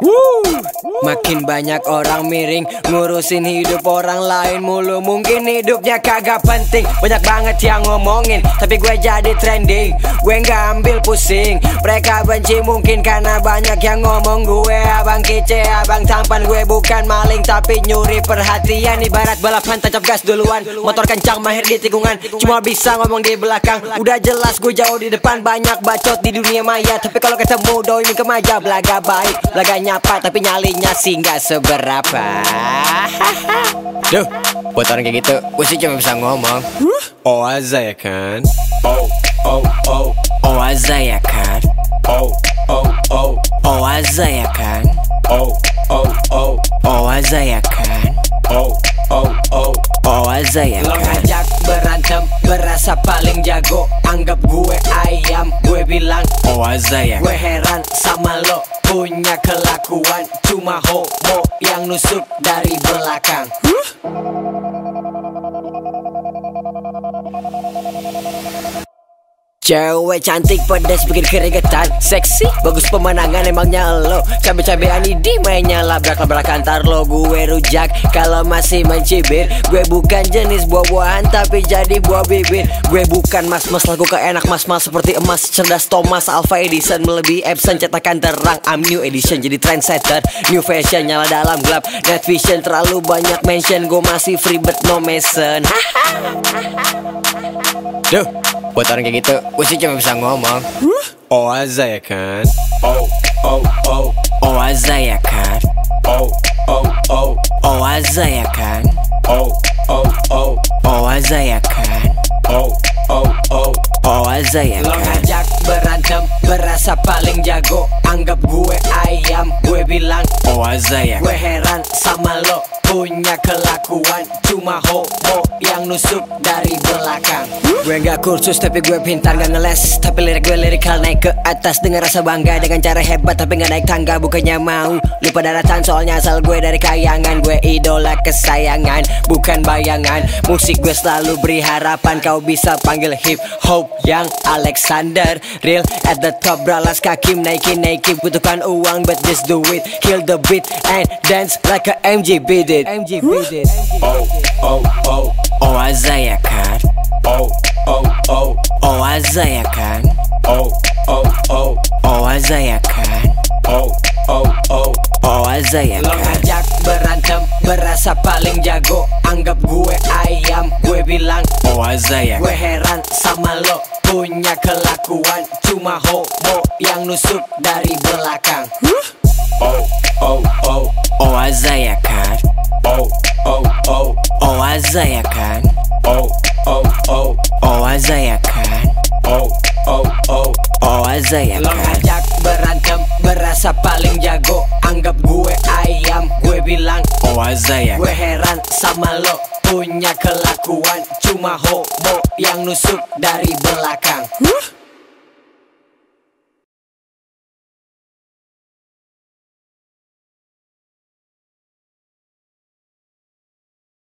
Makin banyak orang miring ngurusin hidup orang lain mulu. Mungkin hidupnya kagak penting, banyak banget yang ngomongin, tapi gue jadi trending. Gue gak ambil pusing, mereka benci mungkin karena banyak yang ngomong gue abang kece, abang tampan. Gue bukan maling tapi nyuri perhatian. Ibarat balapan tancap gas duluan, motor kencang mahir di tikungan, cuma bisa ngomong di belakang. Udah jelas gue jauh di depan, banyak bacot di dunia maya, tapi kalau ketemu doi min kemaja. Belaga baik, belaga nyapa, tapi nyalinya sih gak seberapa. Duh, buat orang kayak gitu, gue sih cuma bisa ngomong Oaza ya kan? Oaza ya kan? Oaza ya kan? Oaza ya kan? Oaza ya kan? Lo ngajak berantem, berasa paling jago, anggap gue ayam, gue bilang Oaza ya. Gue heran sama lo, punya kelakuan cuma homo yang nusuk dari belakang. Cewek cantik pedas bikin keringetan, seksi bagus pemandangan emangnya lo. Cabe-cabean ini mainnya labrak-labrak antar lo. Gue rujak kalau masih mencibir, gue bukan jenis buah-buahan tapi jadi buah bibir. Gue bukan mas-mas lagu keenak mas-mas seperti emas, cerdas Thomas Alpha Edison, melebihi Epson cetakan terang. I'm new edition jadi trendsetter, new fashion nyala dalam gelap, night vision terlalu banyak mention. Gue masih free but no mason. Duh, buat orang kayak gitu, gue sih cuma bisa ngomong Oaza ya kan? Oaza ya kan? Oaza ya kan? Oaza ya kan? Oaza ya kan? Lo ngajak berantem, berasa paling jago, anggap gue ayam, gue bilang Oaza ya. Gue heran sama lo, punya kelakuan cuma homo yang nusuk dari belakang. Gue gak kursus tapi gue pintar, gak ngeles tapi lirik gue lirikal, naik ke atas dengan rasa bangga, dengan cara hebat tapi gak naik tangga. Bukannya mau lupa daratan, soalnya asal gue dari kayangan. Gue idola kesayangan, bukan bayangan. Musik gue selalu beri harapan, kau bisa panggil hip hop yang Alexander. Real at the top, beralas kaki naikin, butuhkan uang but just do it. Kill the beat and dance like a MJ beat it. Oaza ya kan? Oaza ya kan? Oaza ya kan? Oaza ya kan? Lo ngajak berantem, berasa paling jago, anggap gue ayam, gue bilang Oaza ya. Gue heran sama lo, punya kelakuan cuma homo yang nusuk dari belakang. Oaza ya kan? Oaza ya kan? Oaza ya kan? Oaza ya kan? Lo ngajak berantem, berasa paling jago, anggap gue ayam, gue bilang Oaza ya. Gue heran sama lo, punya kelakuan cuma homo yang nusuk dari belakang.